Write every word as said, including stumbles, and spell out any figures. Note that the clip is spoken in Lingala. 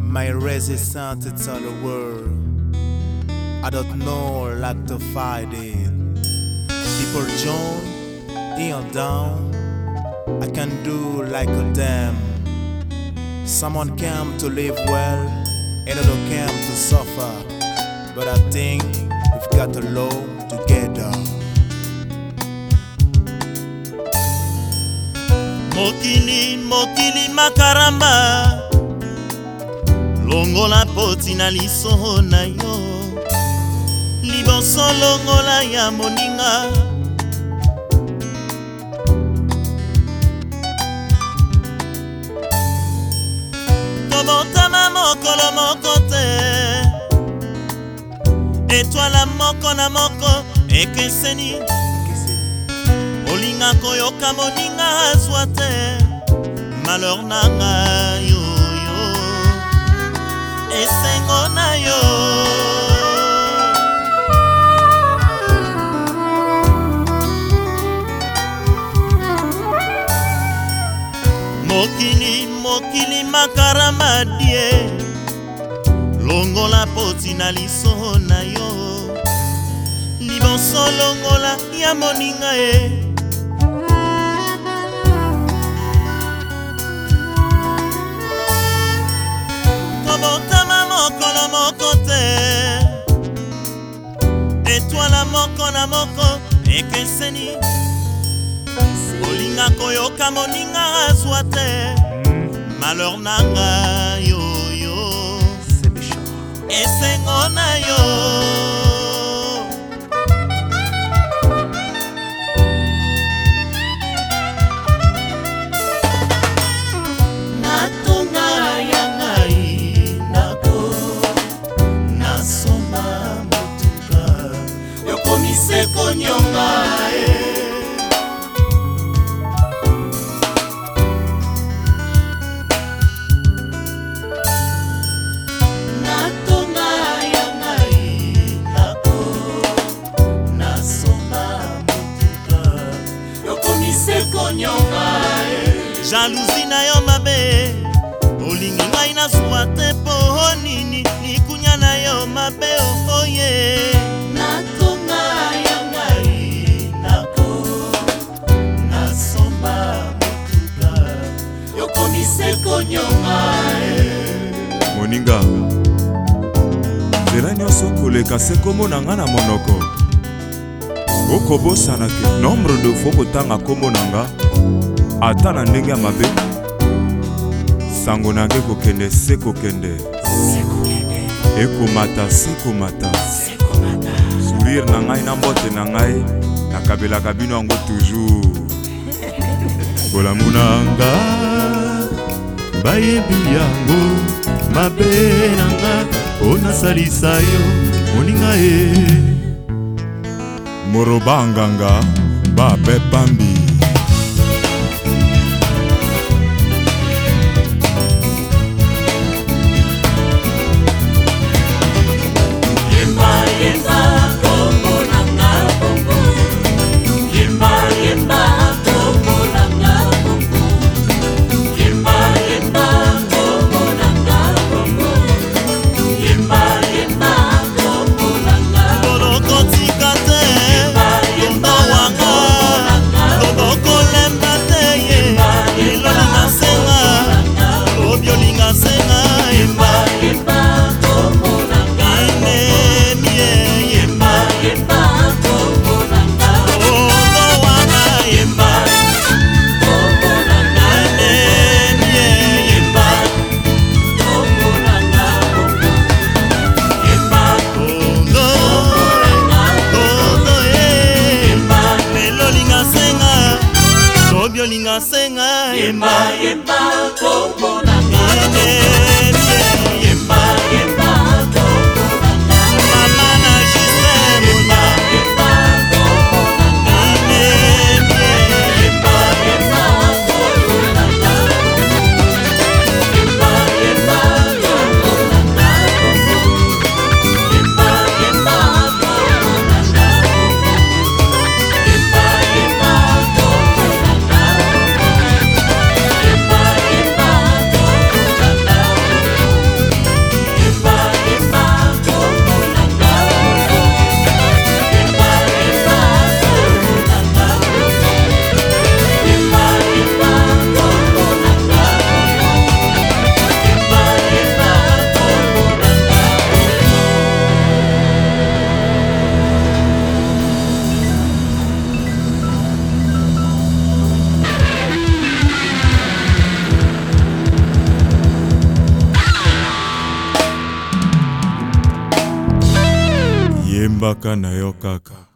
My resistance, it's all the world. I don't know, like to fight it. People join, in or down. I can do like a damn. Someone came to live well, another came to suffer. But I think we've got to love together. Mokili, mokili makaramba, longola poti na liso na yo, liboso longola ya moninga. Tobotama mokolo moko te, etwala moko na moko ekeseni. Olinga koyoka moninga azwa te, malheur nanga yo yo, esengo na yo. Mokili, mokili makarama die, longola poti na liso na yo, liboso longola ya moninga e. Tobotama mokolo moko te, etwala moko na moko ekeseni. Olinga koyoka moninga azwa te, malheur nanga yo yo, esengo na yo. Seko nyonga e natonga ya ngai nako nasomba motuka yokomi seko nyonga e. Jalousie na yo mabe, olingi ngai nazwa te po nini, likunya na yo mabe oye. Moninga, nzela nyonso koleka se kombo na nga na monoko. Okobosana ke nombre de fois kotanga kombo na nga, ata na ndenge ya mabe, sango nange kokende se kokende, ekomata se komata, sourire na ngai na mbote na ngai, nakabelaka bino yango toujours. Bolamu na nga bayebi yango mabe nanga ona salisa yo moninga e. Moroba nganga bape pambi Yemba yemba kombo nanga bongo, Yemba yemba kombo nanga bongo, Yemba yemba kombo nanga bongo, Yemba yemba kombo nanga Boloko tika te, yemba wanga, loboko lemba te ye, ilolinga senga, obiolinga senga. Yemba yemba kombo nanga inemi ye, yemba yemba kombo nanga ondo wanga, yemba kombo nanga inemi ye, yemba kombo nanga bongo, Yemba ondo ondo ye, melolinga senga, obiolinga senga. yemba yemba kombo nanga Inemi ye, Yemba yemba kombo nanga mama na Gisèle, Yemba yemba kombo nanga inemi ye. Yemba yemba kombo nanga Yemba yemba kombo nanga Yemba yemba kombo nanga Yemba yemba kombo nanga Yemba kaka na yo kaka.